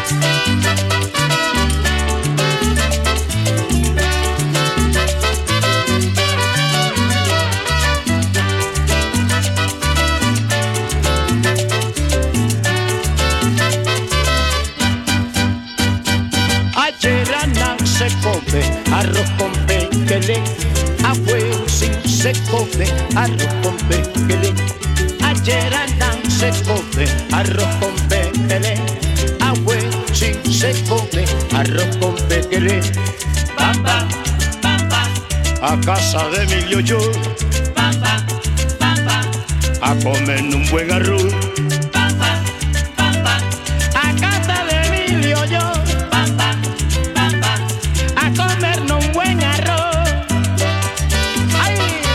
Se come arroz con pequelé, a huevo sí se come arroz con pequelé. Ayer andan se come arroz con pequelé, a huevo sí se come arroz con pequelé. Pampa, pampa, a casa de Emilio yo, pampa, pampa, a comer un buen arroz. pampa, pampa, A casa de Emilio yo, pampa, pampa, a comernos un buen arroz. ¡Ay!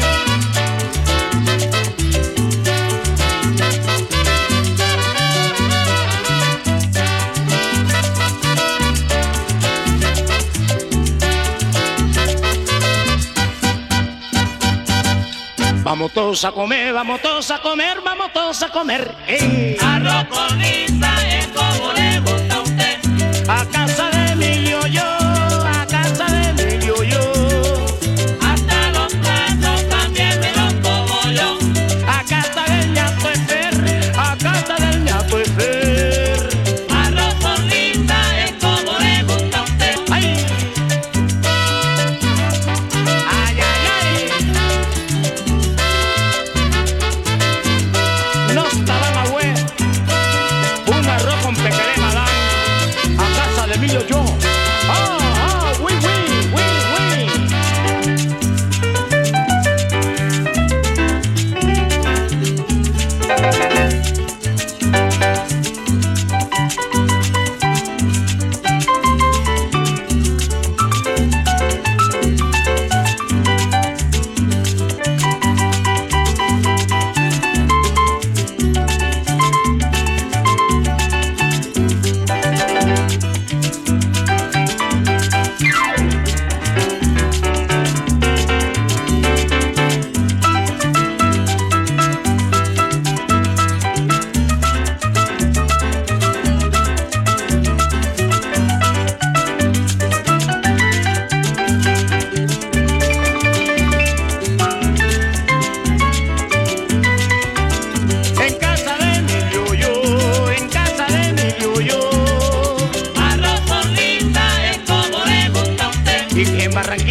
Vamos todos a comer, vamos todos a comer, vamos todos a comer. ¡Ey! arroz con lisa es como le gusta a usted. A casa de Emilio yo, a casa de Emilio yo. Hasta los platos también me los como yo. A casa del ñato Efer, a casa del ñato Efer. Arroz con lisa es como le gusta a usted. ¡Ay! ¡Ay, ay, ay! No estaban a hue, un arroz con pequeña madame, a casa de Emilio yo. ¡Ah, ah, oui, oui, oui, oui! En casa de Emilio yo, en casa de Emilio yo. Arroz con lisa es como le gusta a usted. Y en Barranquilla